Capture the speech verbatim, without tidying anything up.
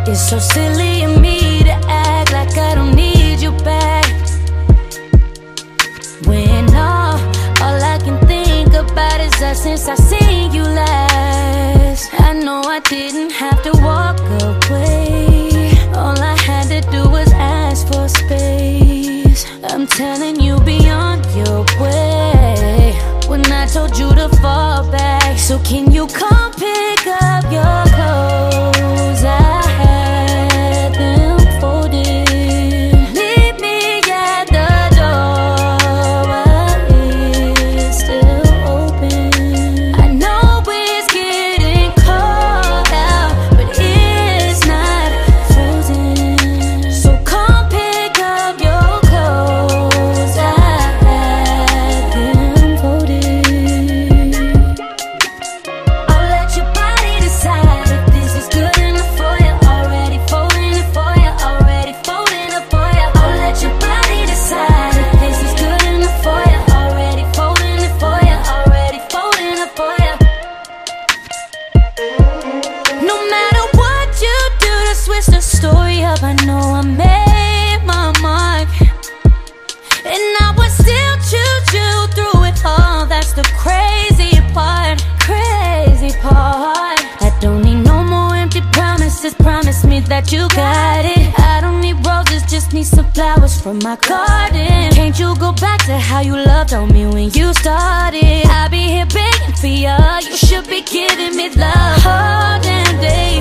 It's so silly of me to act like I don't need you back, when all, all I can think about is us since I seen you last. I know I didn't have to walk away, all I had to do was ask for space. I'm telling you, be on your way when I told you to fall back. So can you come pick up your clothes? I had them folded. Meet me at the door while it's still open. I know it's getting cold out, but it's not frozen. So come pick up your clothes. I had them folded. I'll let your body decide if this is good enough for you. Already folding it for you, already folding it for you. I'll let your body decide if this is good enough for you. Already folding it for you, already folding it for you. No matter what you do to switch the story up, I know I made my mark, and I would still choose you through it all. That's the crazy part, crazy part. I don't need no more empty promises. Promise me that you got it. I don't need roses, just need some flowers from my garden. Can't you go back to how you loved on me when you started? I'll be here begging for you. You should be giving me love all damn day.